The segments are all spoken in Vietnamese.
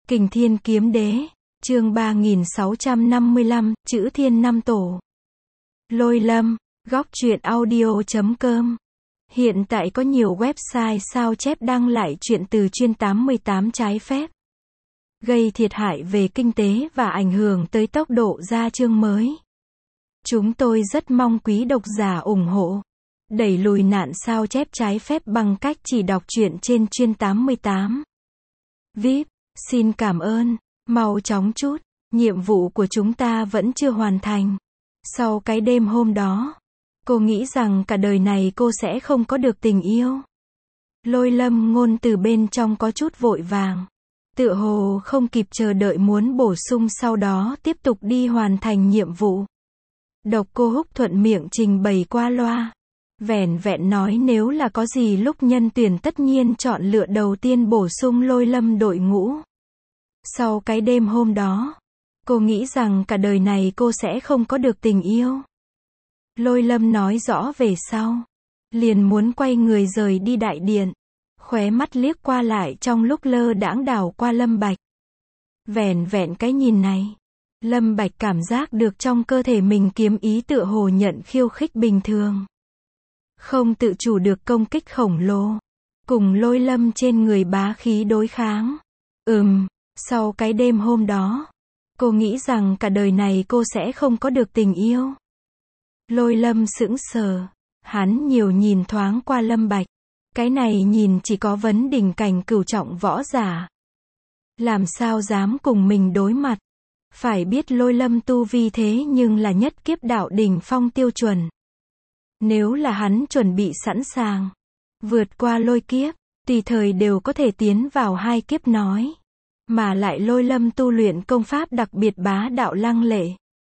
Kình Thiên Kiếm Đế, chương 3655, chữ Thiên Năm Tổ. Lôi Lâm, góc truyện audio.com. Hiện tại có nhiều website sao chép đăng lại truyện từ chuyên 88 trái phép, gây thiệt hại về kinh tế và ảnh hưởng tới tốc độ ra chương mới. Chúng tôi rất mong quý độc giả ủng hộ, đẩy lùi nạn sao chép trái phép bằng cách chỉ đọc truyện trên chuyên 88. VIP, xin cảm ơn, mau chóng chút, nhiệm vụ của chúng ta vẫn chưa hoàn thành. Sau cái đêm hôm đó, cô nghĩ rằng cả đời này cô sẽ không có được tình yêu. Lôi Lâm ngôn từ bên trong có chút vội vàng, tựa hồ không kịp chờ đợi muốn bổ sung sau đó tiếp tục đi hoàn thành nhiệm vụ. Độc Cô Húc thuận miệng trình bày qua loa, vẻn vẹn nói nếu là có gì lúc nhân tuyển tất nhiên chọn lựa đầu tiên bổ sung Lôi Lâm đội ngũ. Sau cái đêm hôm đó, cô nghĩ rằng cả đời này cô sẽ không có được tình yêu. Lôi Lâm nói rõ về sau, liền muốn quay người rời đi đại điện, khóe mắt liếc qua lại trong lúc lơ đãng đảo qua Lâm Bạch. Vẻn vẹn cái nhìn này, Lâm Bạch cảm giác được trong cơ thể mình kiếm ý tựa hồ nhận khiêu khích bình thường, không tự chủ được công kích khổng lồ, cùng Lôi Lâm trên người bá khí đối kháng. Sau cái đêm hôm đó, cô nghĩ rằng cả đời này cô sẽ không có được tình yêu. Lôi Lâm sững sờ, hắn nhiều nhìn thoáng qua Lâm Bạch, cái này nhìn chỉ có vấn đỉnh cảnh cửu trọng võ giả, làm sao dám cùng mình đối mặt. Phải biết Lôi Lâm tu vi thế nhưng là nhất kiếp đạo đỉnh phong tiêu chuẩn. Nếu là hắn chuẩn bị sẵn sàng, vượt qua lôi kiếp, tùy thời đều có thể tiến vào hai kiếp nói. Mà lại Lôi Lâm tu luyện công pháp đặc biệt bá đạo lăng lệ.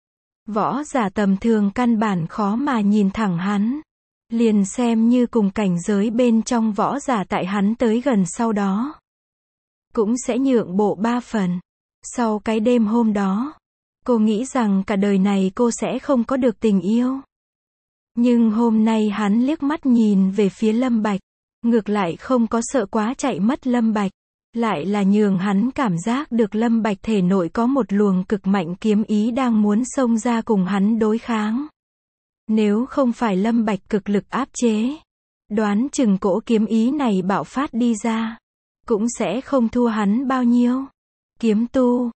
Võ giả tầm thường căn bản khó mà nhìn thẳng hắn. Liền xem như cùng cảnh giới bên trong võ giả tại hắn tới gần sau đó, cũng sẽ nhượng bộ 3 phần. Sau cái đêm hôm đó, cô nghĩ rằng cả đời này cô sẽ không có được tình yêu. Nhưng hôm nay hắn liếc mắt nhìn về phía Lâm Bạch, ngược lại không có sợ quá chạy mất Lâm Bạch, lại là nhường hắn cảm giác được Lâm Bạch thể nội có một luồng cực mạnh kiếm ý đang muốn xông ra cùng hắn đối kháng. Nếu không phải Lâm Bạch cực lực áp chế, đoán chừng cỗ kiếm ý này bạo phát đi ra, cũng sẽ không thua hắn bao nhiêu. Kiếm tu,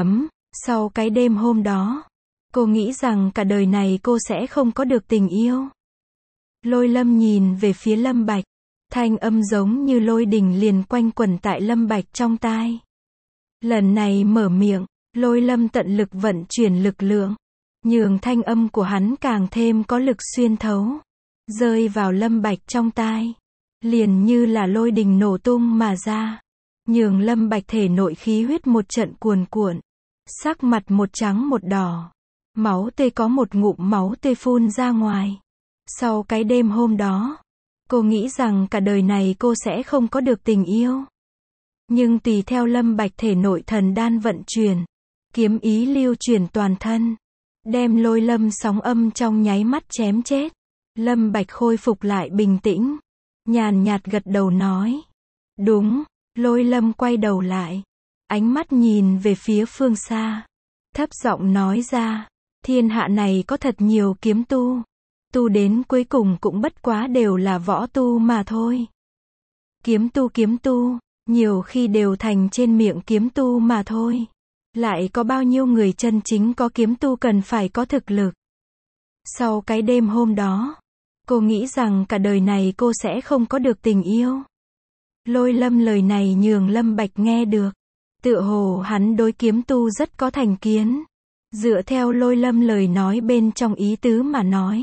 sau cái đêm hôm đó, cô nghĩ rằng cả đời này cô sẽ không có được tình yêu. Lôi Lâm nhìn về phía Lâm Bạch, thanh âm giống như lôi đình liền quanh quẩn tại Lâm Bạch trong tai. Lần này mở miệng, Lôi Lâm tận lực vận chuyển lực lượng, nhường thanh âm của hắn càng thêm có lực xuyên thấu, rơi vào Lâm Bạch trong tai, liền như là lôi đình nổ tung mà ra, nhường Lâm Bạch thể nội khí huyết một trận cuồn cuộn, sắc mặt một trắng một đỏ, máu tươi có một ngụm máu tươi phun ra ngoài. Sau cái đêm hôm đó, cô nghĩ rằng cả đời này cô sẽ không có được tình yêu. Nhưng tùy theo Lâm Bạch thể nội thần đan vận chuyển, kiếm ý lưu chuyển toàn thân, đem Lôi Lâm sóng âm trong nháy mắt chém chết. Lâm Bạch khôi phục lại bình tĩnh, nhàn nhạt gật đầu nói. Đúng. Lôi Lâm quay đầu lại, ánh mắt nhìn về phía phương xa, thấp giọng nói ra, thiên hạ này có thật nhiều kiếm tu, tu đến cuối cùng cũng bất quá đều là võ tu mà thôi. Kiếm tu, nhiều khi đều thành trên miệng kiếm tu mà thôi. Lại có bao nhiêu người chân chính có kiếm tu cần phải có thực lực. Sau cái đêm hôm đó, cô nghĩ rằng cả đời này cô sẽ không có được tình yêu. Lôi Lâm lời này nhường Lâm Bạch nghe được, tựa hồ hắn đối kiếm tu rất có thành kiến. Dựa theo Lôi Lâm lời nói bên trong ý tứ mà nói,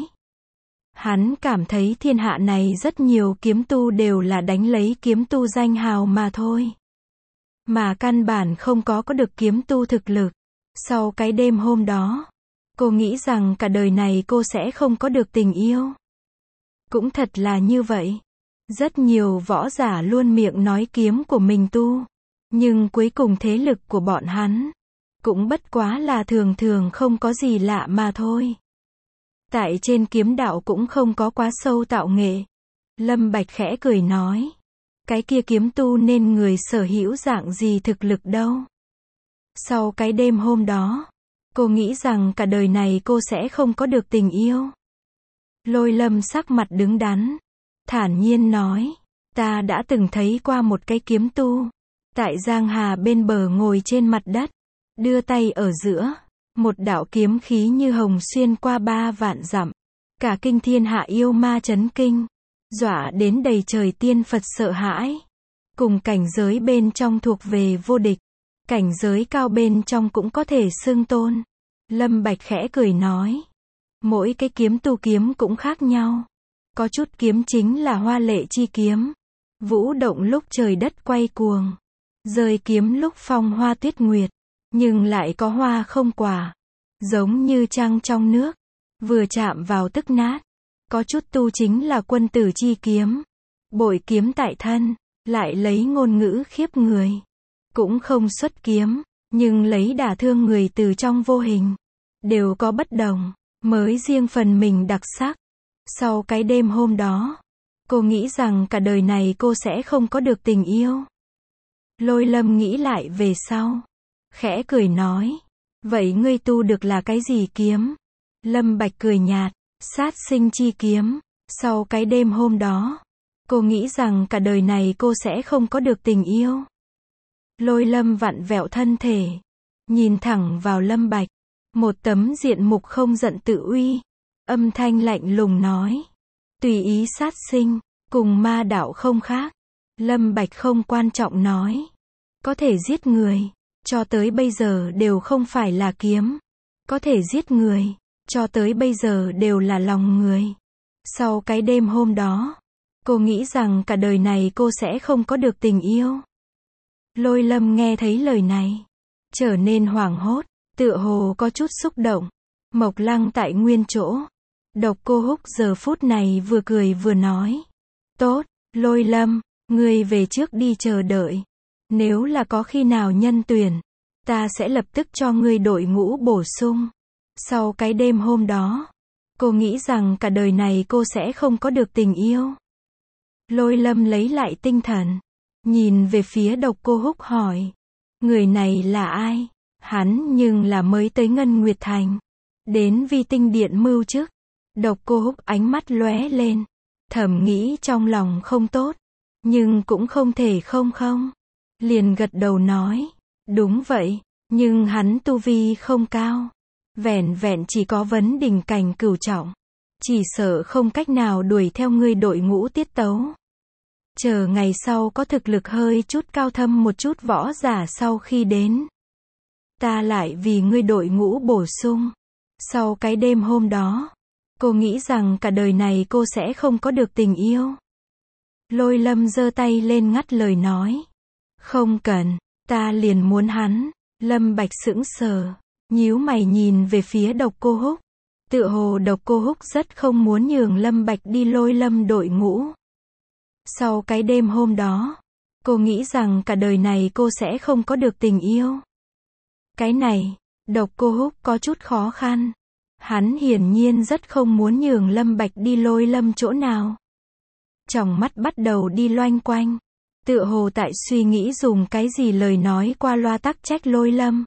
hắn cảm thấy thiên hạ này rất nhiều kiếm tu đều là đánh lấy kiếm tu danh hào mà thôi, mà căn bản không có được kiếm tu thực lực. Sau cái đêm hôm đó, cô nghĩ rằng cả đời này cô sẽ không có được tình yêu. Cũng thật là như vậy. Rất nhiều võ giả luôn miệng nói kiếm của mình tu, nhưng cuối cùng thế lực của bọn hắn cũng bất quá là thường thường không có gì lạ mà thôi. Tại trên kiếm đạo cũng không có quá sâu tạo nghệ. Lâm Bạch khẽ cười nói, cái kia kiếm tu nên người sở hữu dạng gì thực lực đâu. Sau cái đêm hôm đó, cô nghĩ rằng cả đời này cô sẽ không có được tình yêu. Lôi Lâm sắc mặt đứng đắn, thản nhiên nói, ta đã từng thấy qua một cái kiếm tu, tại Giang Hà bên bờ ngồi trên mặt đất, đưa tay ở giữa, một đạo kiếm khí như hồng xuyên qua 3 vạn dặm, cả kinh thiên hạ yêu ma chấn kinh, dọa đến đầy trời tiên Phật sợ hãi. Cùng cảnh giới bên trong thuộc về vô địch, cảnh giới cao bên trong cũng có thể xưng tôn. Lâm Bạch khẽ cười nói, mỗi cái kiếm tu kiếm cũng khác nhau. Có chút kiếm chính là hoa lệ chi kiếm, vũ động lúc trời đất quay cuồng, rơi kiếm lúc phong hoa tuyết nguyệt, nhưng lại có hoa không quả, giống như trăng trong nước, vừa chạm vào tức nát. Có chút tu chính là quân tử chi kiếm, bội kiếm tại thân, lại lấy ngôn ngữ khiếp người, cũng không xuất kiếm, nhưng lấy đả thương người từ trong vô hình. Đều có bất đồng, mới riêng phần mình đặc sắc. Sau cái đêm hôm đó, cô nghĩ rằng cả đời này cô sẽ không có được tình yêu. Lôi Lâm nghĩ lại về sau, khẽ cười nói, vậy ngươi tu được là cái gì kiếm? Lâm Bạch cười nhạt, sát sinh chi kiếm. Sau cái đêm hôm đó, cô nghĩ rằng cả đời này cô sẽ không có được tình yêu. Lôi Lâm vặn vẹo thân thể, nhìn thẳng vào Lâm Bạch, một tấm diện mục không giận tự uy, âm thanh lạnh lùng nói, tùy ý sát sinh, cùng ma đạo không khác. Lâm Bạch không quan trọng nói, có thể giết người, cho tới bây giờ đều không phải là kiếm, có thể giết người, cho tới bây giờ đều là lòng người. Sau cái đêm hôm đó, cô nghĩ rằng cả đời này cô sẽ không có được tình yêu. Lôi Lâm nghe thấy lời này, trở nên hoảng hốt, tựa hồ có chút xúc động. Mộc Lăng tại nguyên chỗ, Độc Cô Húc giờ phút này vừa cười vừa nói, tốt, Lôi Lâm, ngươi về trước đi chờ đợi. Nếu là có khi nào nhân tuyển, ta sẽ lập tức cho ngươi đội ngũ bổ sung. Sau cái đêm hôm đó, cô nghĩ rằng cả đời này cô sẽ không có được tình yêu. Lôi Lâm lấy lại tinh thần, nhìn về phía Độc Cô Húc hỏi, người này là ai? Hắn nhưng là mới tới Ngân Nguyệt Thành, đến Vi Tinh Điện mưu chức. Độc Cô Húc ánh mắt lóe lên, thầm nghĩ trong lòng không tốt, nhưng cũng không thể không. Liền gật đầu nói, đúng vậy, nhưng hắn tu vi không cao, vẻn vẹn chỉ có vấn đỉnh cảnh cửu trọng, chỉ sợ không cách nào đuổi theo ngươi đội ngũ tiết tấu. Chờ ngày sau có thực lực hơi chút cao thâm một chút võ giả sau khi đến, ta lại vì ngươi đội ngũ bổ sung. Sau cái đêm hôm đó, cô nghĩ rằng cả đời này cô sẽ không có được tình yêu. Lôi Lâm giơ tay lên ngắt lời nói, không cần, ta liền muốn hắn. Lâm Bạch sững sờ, nhíu mày nhìn về phía Độc Cô Húc, tựa hồ Độc Cô Húc rất không muốn nhường Lâm Bạch đi Lôi Lâm đội ngũ. Sau cái đêm hôm đó, cô nghĩ rằng cả đời này cô sẽ không có được tình yêu. Cái này, Độc Cô Húc có chút khó khăn. Hắn hiển nhiên rất không muốn nhường Lâm Bạch đi Lôi Lâm chỗ nào. Tròng mắt bắt đầu đi loanh quanh, tựa hồ tại suy nghĩ dùng cái gì lời nói qua loa tắc trách Lôi Lâm.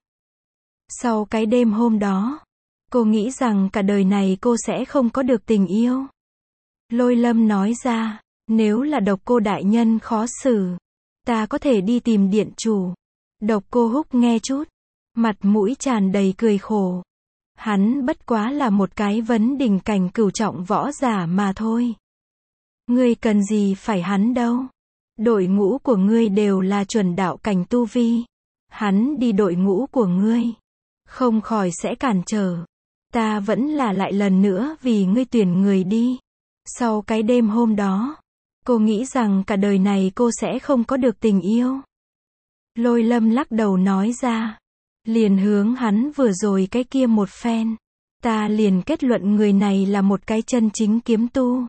Sau cái đêm hôm đó, cô nghĩ rằng cả đời này cô sẽ không có được tình yêu. Lôi Lâm nói ra, nếu là Độc Cô đại nhân khó xử, ta có thể đi tìm điện chủ. Độc Cô Húc nghe chút, mặt mũi tràn đầy cười khổ. Hắn bất quá là một cái vấn đỉnh cảnh cửu trọng võ giả mà thôi. Ngươi cần gì phải hắn đâu. Đội ngũ của ngươi đều là chuẩn đạo cảnh tu vi. Hắn đi đội ngũ của ngươi, không khỏi sẽ cản trở. Ta vẫn là lại lần nữa vì ngươi tuyển người đi. Sau cái đêm hôm đó, cô nghĩ rằng cả đời này cô sẽ không có được tình yêu. Lôi Lâm lắc đầu nói ra, liền hướng hắn vừa rồi cái kia một phen. Ta liền kết luận người này là một cái chân chính kiếm tu.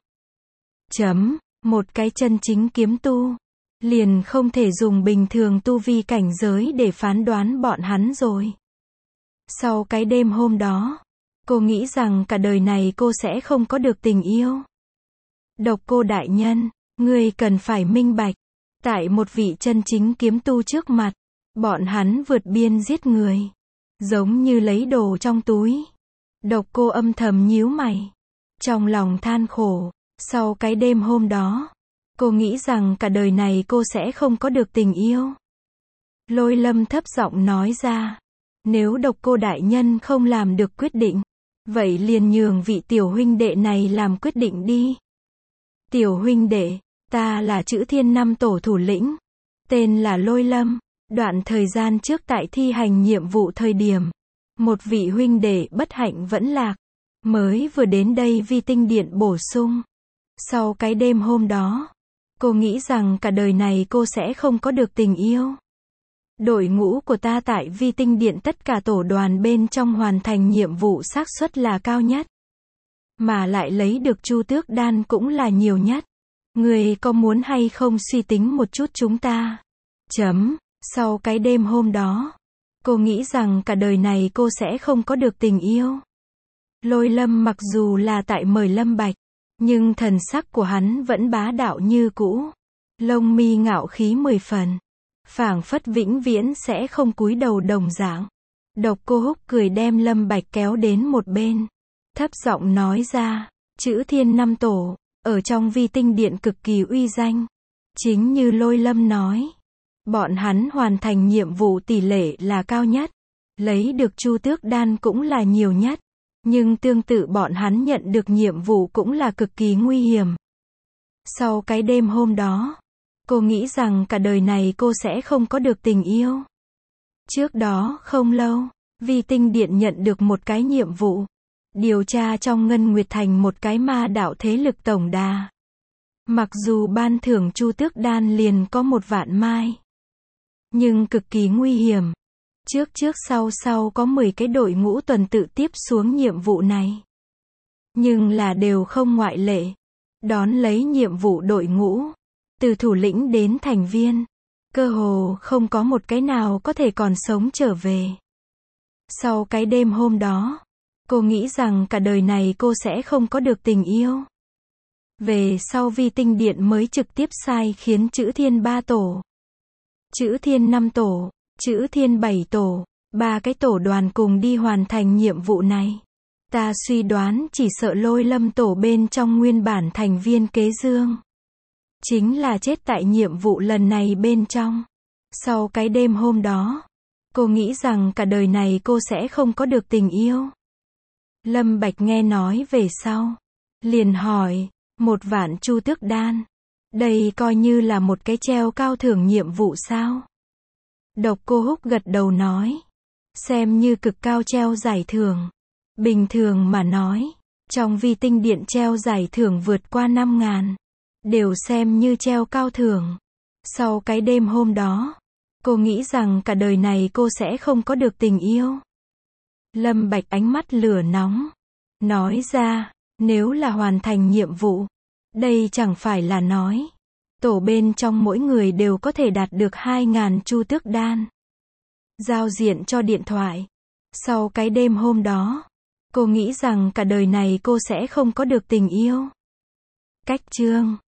Một cái chân chính kiếm tu, liền không thể dùng bình thường tu vi cảnh giới để phán đoán bọn hắn rồi. Sau cái đêm hôm đó, cô nghĩ rằng cả đời này cô sẽ không có được tình yêu. Độc Cô đại nhân, ngươi cần phải minh bạch, tại một vị chân chính kiếm tu trước mặt, Bọn hắn vượt biên giết người. Giống như lấy đồ trong túi. Độc Cô âm thầm nhíu mày. Trong lòng than khổ. Sau cái đêm hôm đó, cô nghĩ rằng cả đời này cô sẽ không có được tình yêu. Lôi Lâm thấp giọng nói ra. Nếu Độc Cô đại nhân không làm được quyết định, vậy liền nhường vị tiểu huynh đệ này làm quyết định đi. Tiểu huynh đệ, ta là Chữ Thiên Năm Tổ thủ lĩnh. Tên là Lôi Lâm. Đoạn thời gian trước tại thi hành nhiệm vụ thời điểm, một vị huynh đệ bất hạnh vẫn lạc. Mới vừa đến đây Vi Tinh Điện bổ sung. Sau cái đêm hôm đó, cô nghĩ rằng cả đời này cô sẽ không có được tình yêu. Đội ngũ của ta tại Vi Tinh Điện tất cả tổ đoàn bên trong hoàn thành nhiệm vụ xác suất là cao nhất. Mà lại lấy được Chu Tước Đan cũng là nhiều nhất. Người có muốn hay không suy tính một chút chúng ta? Sau cái đêm hôm đó, cô nghĩ rằng cả đời này cô sẽ không có được tình yêu. Lôi Lâm mặc dù là tại mời Lâm Bạch, nhưng thần sắc của hắn vẫn bá đạo như cũ. Lông mi ngạo khí 10 phần. Phảng phất vĩnh viễn sẽ không cúi đầu đồng dạng. Độc Cô Húc cười đem Lâm Bạch kéo đến một bên. Thấp giọng nói ra, Chữ Thiên Năm Tổ, ở trong Vi Tinh Điện cực kỳ uy danh. Chính như Lôi Lâm nói. Bọn hắn hoàn thành nhiệm vụ tỷ lệ là cao nhất. Lấy được Chu Tước Đan cũng là nhiều nhất. Nhưng tương tự bọn hắn nhận được nhiệm vụ cũng là cực kỳ nguy hiểm. Sau cái đêm hôm đó, cô nghĩ rằng cả đời này cô sẽ không có được tình yêu. Trước đó không lâu, Vi Tinh Điện nhận được một cái nhiệm vụ. Điều tra trong Ngân Nguyệt Thành một cái ma đạo thế lực tổng đà. Mặc dù ban thưởng Chu Tước Đan liền có 1.000.000 mai. Nhưng cực kỳ nguy hiểm. Trước sau có 10 cái đội ngũ tuần tự tiếp xuống nhiệm vụ này. Nhưng là đều không ngoại lệ. Đón lấy nhiệm vụ đội ngũ. Từ thủ lĩnh đến thành viên. Cơ hồ không có một cái nào có thể còn sống trở về. Sau cái đêm hôm đó, cô nghĩ rằng cả đời này cô sẽ không có được tình yêu. Về sau Vi Tinh Điện mới trực tiếp sai khiến Chữ Thiên 3 tổ. Chữ Thiên 5 tổ. Chữ Thiên 7 tổ, 3 cái tổ đoàn cùng đi hoàn thành nhiệm vụ này. Ta suy đoán chỉ sợ Lôi Lâm tổ bên trong nguyên bản thành viên Kế Dương. Chính là chết tại nhiệm vụ lần này bên trong. Sau cái đêm hôm đó, cô nghĩ rằng cả đời này cô sẽ không có được tình yêu. Lâm Bạch nghe nói về sau. Liền hỏi, 1.000.000 Chu Tước Đan. Đây coi như là một cái treo cao thưởng nhiệm vụ sao? Độc Cô Húc gật đầu nói. Xem như cực cao treo giải thưởng. Bình thường mà nói, trong Vi Tinh Điện treo giải thưởng vượt qua 5.000. Đều xem như treo cao thưởng. Sau cái đêm hôm đó, cô nghĩ rằng cả đời này cô sẽ không có được tình yêu. Lâm Bạch ánh mắt lửa nóng. Nói ra, nếu là hoàn thành nhiệm vụ, đây chẳng phải là nói. Tổ bên trong mỗi người đều có thể đạt được 2.000 Chu Tước Đan. Giao diện cho điện thoại. Sau cái đêm hôm đó, cô nghĩ rằng cả đời này cô sẽ không có được tình yêu. Cách chương